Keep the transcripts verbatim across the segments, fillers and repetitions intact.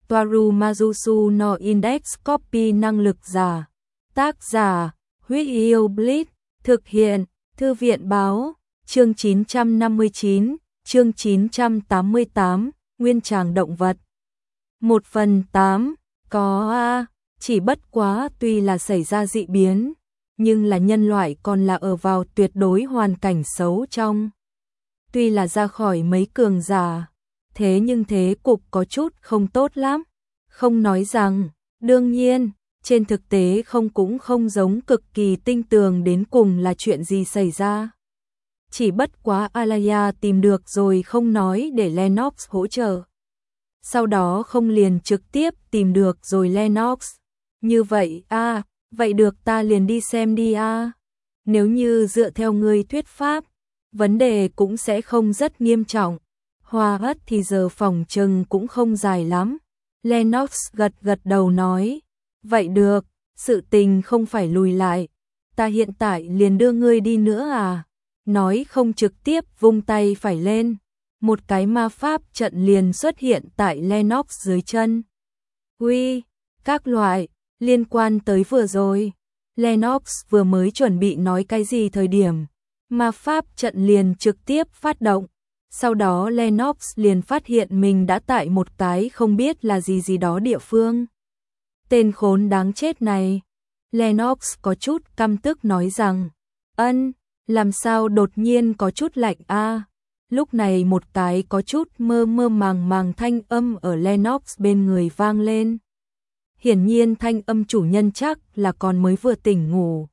Toaru Majusu no Index Copy năng lực giả. Tác giả, Huyết Yêu Blitz, thực hiện, Thư viện báo, chương chín trăm năm mươi chín, chương chín trăm tám mươi tám, Nguyên tràng động vật. một phần tám, có a, chỉ bất quá tuy là xảy ra dị biến, nhưng là nhân loại còn là ở vào tuyệt đối hoàn cảnh xấu trong. Tuy là ra khỏi mấy cường giả, thế nhưng thế cục có chút không tốt lắm. Không nói rằng, đương nhiên, trên thực tế không cũng không giống cực kỳ tinh tường đến cùng là chuyện gì xảy ra. Chỉ bất quá Alaya tìm được rồi không nói để Lennox hỗ trợ. Sau đó không liền trực tiếp tìm được rồi Lennox. Như vậy a, à, vậy được ta liền đi xem đi a. À. Nếu như dựa theo ngươi thuyết pháp, vấn đề cũng sẽ không rất nghiêm trọng. Hoa ất thì giờ phòng trừng cũng không dài lắm. Lennox gật gật đầu nói, vậy được, sự tình không phải lùi lại, ta hiện tại liền đưa ngươi đi nữa à. Nói không trực tiếp vung tay phải lên, một cái ma pháp trận liền xuất hiện tại Lennox dưới chân. Uy, các loại, liên quan tới vừa rồi, Lennox vừa mới chuẩn bị nói cái gì thời điểm, ma pháp trận liền trực tiếp phát động. Sau đó Lennox liền phát hiện mình đã tại một cái không biết là gì gì đó địa phương. Tên khốn đáng chết này. Lennox có chút căm tức nói rằng, ân, làm sao đột nhiên có chút lạnh a? À? Lúc này một cái có chút mơ mơ màng màng thanh âm ở Lennox bên người vang lên. Hiển nhiên thanh âm chủ nhân chắc là còn mới vừa tỉnh ngủ.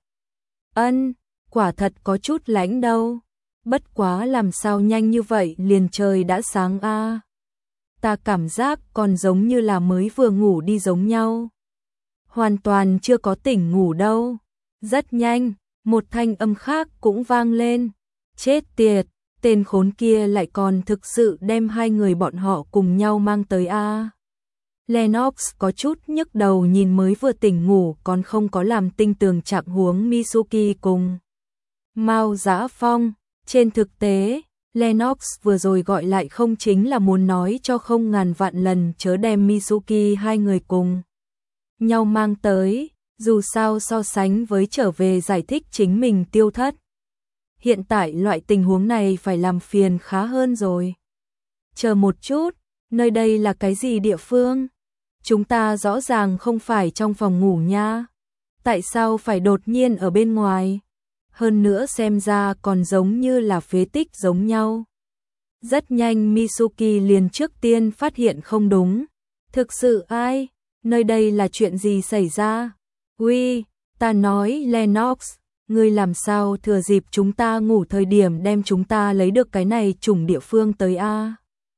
Ân, quả thật có chút lạnh đâu. Bất quá làm sao nhanh như vậy liền trời đã sáng a. À? Ta cảm giác còn giống như là mới vừa ngủ đi giống nhau. Hoàn toàn chưa có tỉnh ngủ đâu. Rất nhanh, một thanh âm khác cũng vang lên. Chết tiệt, tên khốn kia lại còn thực sự đem hai người bọn họ cùng nhau mang tới a. À? Lennox có chút nhức đầu nhìn mới vừa tỉnh ngủ còn không có làm tinh tường trạng huống Mitsuki cùng Mao Dã Phong. Trên thực tế, Lennox vừa rồi gọi lại không chính là muốn nói cho không ngàn vạn lần chớ đem Mitsuki hai người cùng nhau mang tới, dù sao so sánh với trở về giải thích chính mình tiêu thất. Hiện tại loại tình huống này phải làm phiền khá hơn rồi. Chờ một chút, nơi đây là cái gì địa phương? Chúng ta rõ ràng không phải trong phòng ngủ nha. Tại sao phải đột nhiên ở bên ngoài? Hơn nữa xem ra còn giống như là phế tích giống nhau. Rất nhanh Mitsuki liền trước tiên phát hiện không đúng. Thực sự ai? Nơi đây là chuyện gì xảy ra? Uy, ta nói Lennox, ngươi làm sao thừa dịp chúng ta ngủ thời điểm đem chúng ta lấy được cái này trùng địa phương tới a? À?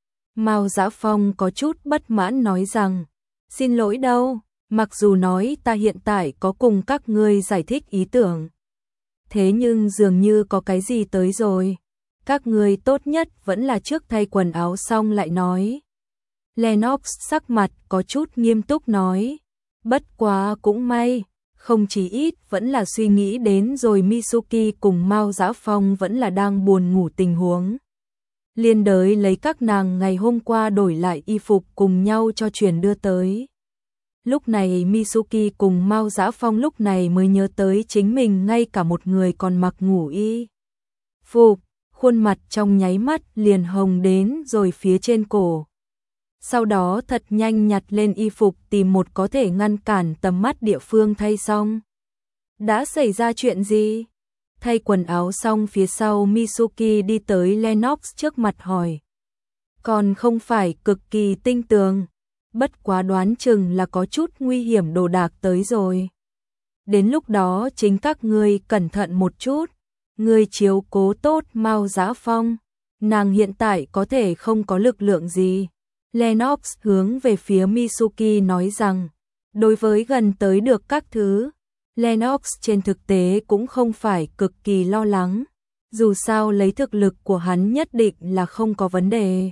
Mao Dã Phong có chút bất mãn nói rằng, xin lỗi đâu, mặc dù nói ta hiện tại có cùng các ngươi giải thích ý tưởng. Thế nhưng dường như có cái gì tới rồi. Các người tốt nhất vẫn là trước thay quần áo xong lại nói. Lennox sắc mặt có chút nghiêm túc nói. Bất quá cũng may, không chỉ ít vẫn là suy nghĩ đến rồi Mitsuki cùng Mao Dã Phong vẫn là đang buồn ngủ tình huống. Liên đới lấy các nàng ngày hôm qua đổi lại y phục cùng nhau cho truyền đưa tới. Lúc này Mitsuki cùng Mao Dã Phong lúc này mới nhớ tới chính mình ngay cả một người còn mặc ngủ y phục, khuôn mặt trong nháy mắt liền hồng đến rồi phía trên cổ. Sau đó thật nhanh nhặt lên y phục tìm một có thể ngăn cản tầm mắt địa phương thay xong. Đã xảy ra chuyện gì? Thay quần áo xong phía sau Mitsuki đi tới Lennox trước mặt hỏi. Còn không phải cực kỳ tinh tường. Bất quá đoán chừng là có chút nguy hiểm đồ đạc tới rồi. Đến lúc đó chính các ngươi cẩn thận một chút. Ngươi chiếu cố tốt Mao Dã Phong. Nàng hiện tại có thể không có lực lượng gì. Lennox hướng về phía Mitsuki nói rằng, đối với gần tới được các thứ, Lennox trên thực tế cũng không phải cực kỳ lo lắng. Dù sao lấy thực lực của hắn nhất định là không có vấn đề.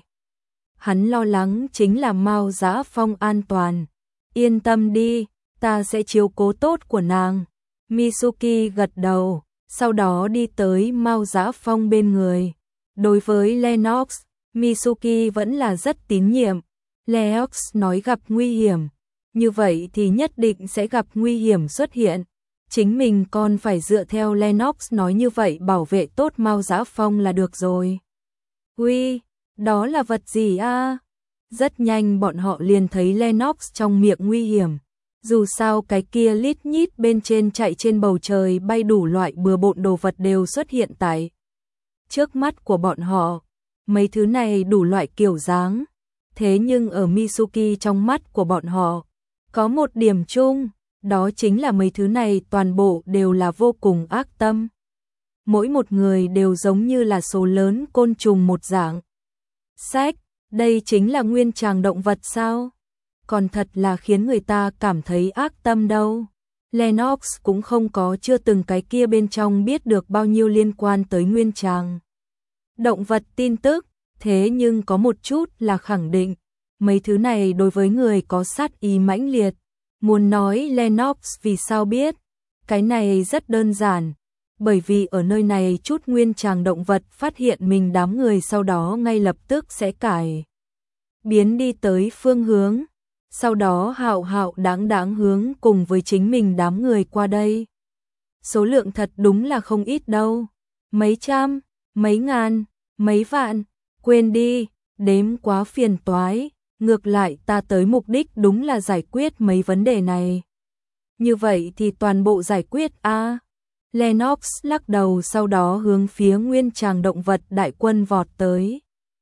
Hắn lo lắng chính là Mao Dã Phong an toàn. Yên tâm đi, ta sẽ chiếu cố tốt của nàng. Mitsuki gật đầu, sau đó đi tới Mao Dã Phong bên người. Đối với Lennox, Mitsuki vẫn là rất tín nhiệm. Leox nói gặp nguy hiểm, như vậy thì nhất định sẽ gặp nguy hiểm xuất hiện. Chính mình còn phải dựa theo Lennox nói như vậy bảo vệ tốt Mao Dã Phong là được rồi. Uy, đó là vật gì a? Rất nhanh bọn họ liền thấy Lennox trong miệng nguy hiểm. Dù sao cái kia lít nhít bên trên chạy trên bầu trời bay đủ loại bừa bộn đồ vật đều xuất hiện tại trước mắt của bọn họ. Mấy thứ này đủ loại kiểu dáng. Thế nhưng ở Mitsuki trong mắt của bọn họ, có một điểm chung, đó chính là mấy thứ này toàn bộ đều là vô cùng ác tâm. Mỗi một người đều giống như là số lớn côn trùng một dạng. Sách, đây chính là nguyên tràng động vật sao? Còn thật là khiến người ta cảm thấy ác tâm đâu. Lennox cũng không có chưa từng cái kia bên trong biết được bao nhiêu liên quan tới nguyên tràng động vật tin tức, thế nhưng có một chút là khẳng định, mấy thứ này đối với người có sát ý mãnh liệt. Muốn nói Lennox vì sao biết, cái này rất đơn giản, bởi vì ở nơi này chút nguyên tràng động vật phát hiện mình đám người sau đó ngay lập tức sẽ cải biến đi tới phương hướng, sau đó hạo hạo đáng đáng hướng cùng với chính mình đám người qua đây. Số lượng thật đúng là không ít đâu, mấy trăm, mấy ngàn, mấy vạn, quên đi, đếm quá phiền toái, ngược lại ta tới mục đích đúng là giải quyết mấy vấn đề này. Như vậy thì toàn bộ giải quyết a. À. Lennox lắc đầu sau đó hướng phía nguyên tràng động vật đại quân vọt tới.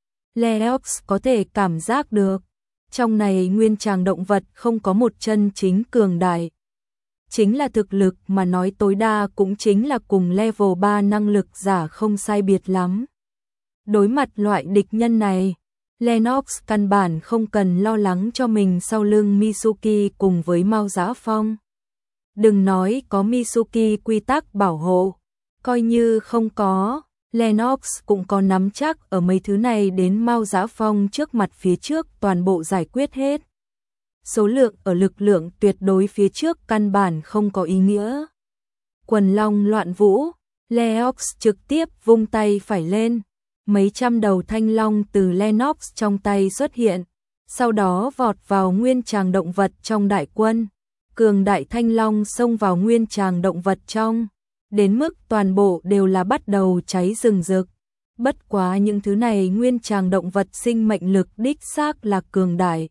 Lennox có thể cảm giác được, trong này nguyên tràng động vật không có một chân chính cường đại. Chính là thực lực mà nói tối đa cũng chính là cùng level ba năng lực giả không sai biệt lắm. Đối mặt loại địch nhân này, Lennox căn bản không cần lo lắng cho mình sau lưng Mitsuki cùng với Mao Dã Phong. Đừng nói có Mitsuki quy tắc bảo hộ, coi như không có, Lennox cũng có nắm chắc ở mấy thứ này đến Mao Dã Phong trước mặt phía trước toàn bộ giải quyết hết. Số lượng ở lực lượng tuyệt đối phía trước căn bản không có ý nghĩa. Quần long loạn vũ, Lennox trực tiếp vung tay phải lên. Mấy trăm đầu thanh long từ Lennox trong tay xuất hiện, sau đó vọt vào nguyên tràng động vật trong đại quân. Cường đại thanh long xông vào nguyên tràng động vật trong, đến mức toàn bộ đều là bắt đầu cháy rừng rực. Bất quá những thứ này nguyên tràng động vật sinh mệnh lực đích xác là cường đại.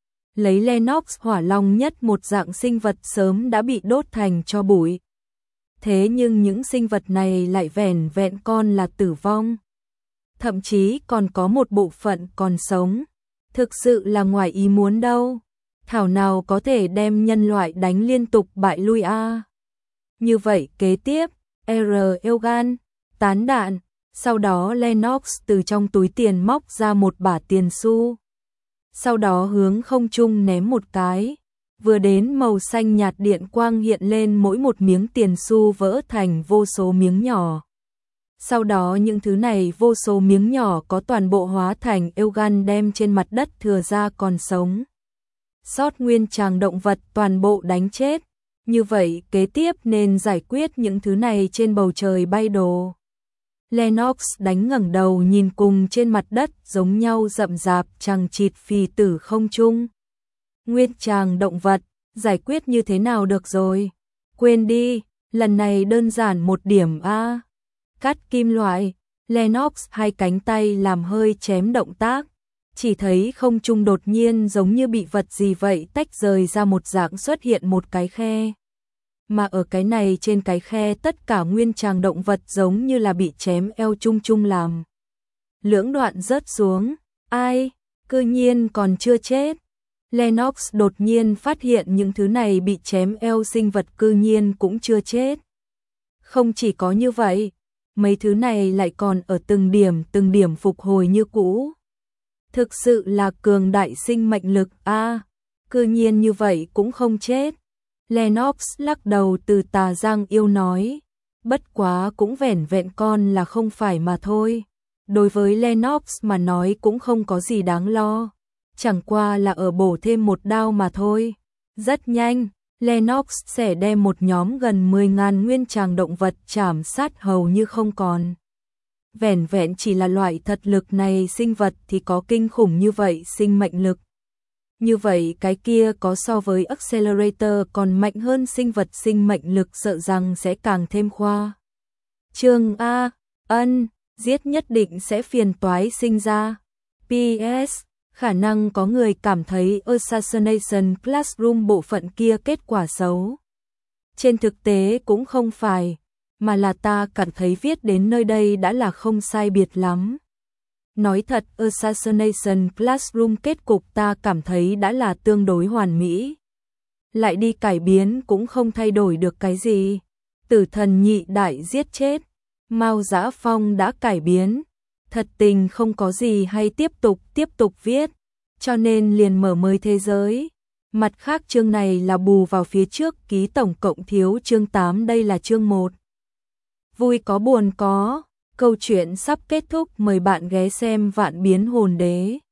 Lấy Lennox hỏa long nhất một dạng sinh vật sớm đã bị đốt thành tro bụi. Thế nhưng những sinh vật này lại vẻn vẹn con là tử vong. Thậm chí còn có một bộ phận còn sống. Thực sự là ngoài ý muốn đâu. Thảo nào có thể đem nhân loại đánh liên tục bại lui a. À. Như vậy kế tiếp, R. Elgan, tán đạn, sau đó Lennox từ trong túi tiền móc ra một bả tiền xu. Sau đó hướng không trung ném một cái. Vừa đến màu xanh nhạt điện quang hiện lên mỗi một miếng tiền xu vỡ thành vô số miếng nhỏ. Sau đó những thứ này vô số miếng nhỏ có toàn bộ hóa thành Elgan đem trên mặt đất thừa ra còn sống. Sót nguyên tràng động vật toàn bộ đánh chết. Như vậy kế tiếp nên giải quyết những thứ này trên bầu trời bay đồ. Lennox đánh ngẩng đầu nhìn cùng trên mặt đất giống nhau rậm rạp chằng chịt phì tử không trung. Nguyên tràng động vật, giải quyết như thế nào được rồi? Quên đi, lần này đơn giản một điểm a. À. Cắt kim loại, Lennox hai cánh tay làm hơi chém động tác. Chỉ thấy không trung đột nhiên giống như bị vật gì vậy tách rời ra một dạng xuất hiện một cái khe. Mà ở cái này trên cái khe tất cả nguyên tràng động vật giống như là bị chém eo chung chung làm. Lưỡng đoạn rớt xuống, ai, cư nhiên còn chưa chết. Lennox đột nhiên phát hiện những thứ này bị chém eo sinh vật cư nhiên cũng chưa chết. Không chỉ có như vậy, mấy thứ này lại còn ở từng điểm từng điểm phục hồi như cũ. Thực sự là cường đại sinh mệnh lực a, à, cư nhiên như vậy cũng không chết. Lennox lắc đầu từ tà giang yêu nói, bất quá cũng vẻn vẹn con là không phải mà thôi. Đối với Lennox mà nói cũng không có gì đáng lo, chẳng qua là ở bổ thêm một đao mà thôi. Rất nhanh, Lennox sẽ đem một nhóm gần mười nghìn nguyên tràng động vật chảm sát hầu như không còn. Vẻn vẹn chỉ là loại thật lực này sinh vật thì có kinh khủng như vậy sinh mệnh lực. Như vậy cái kia có so với Accelerator còn mạnh hơn sinh vật sinh mệnh lực sợ rằng sẽ càng thêm khoa. Trương A. Ân, giết nhất định sẽ phiền toái sinh ra. pê ét. Khả năng có người cảm thấy Assassination Classroom bộ phận kia kết quả xấu. Trên thực tế cũng không phải, mà là ta cảm thấy viết đến nơi đây đã là không sai biệt lắm. Nói thật, Assassination Classroom kết cục ta cảm thấy đã là tương đối hoàn mỹ. Lại đi cải biến cũng không thay đổi được cái gì. Tử thần nhị đại giết chết, Mao Dã Phong đã cải biến. Thật tình không có gì hay tiếp tục tiếp tục viết, cho nên liền mở mới thế giới. Mặt khác chương này là bù vào phía trước ký tổng cộng thiếu chương tám, đây là chương một. Vui có buồn có, câu chuyện sắp kết thúc, mời bạn ghé xem Vạn Biến Hồn Đế.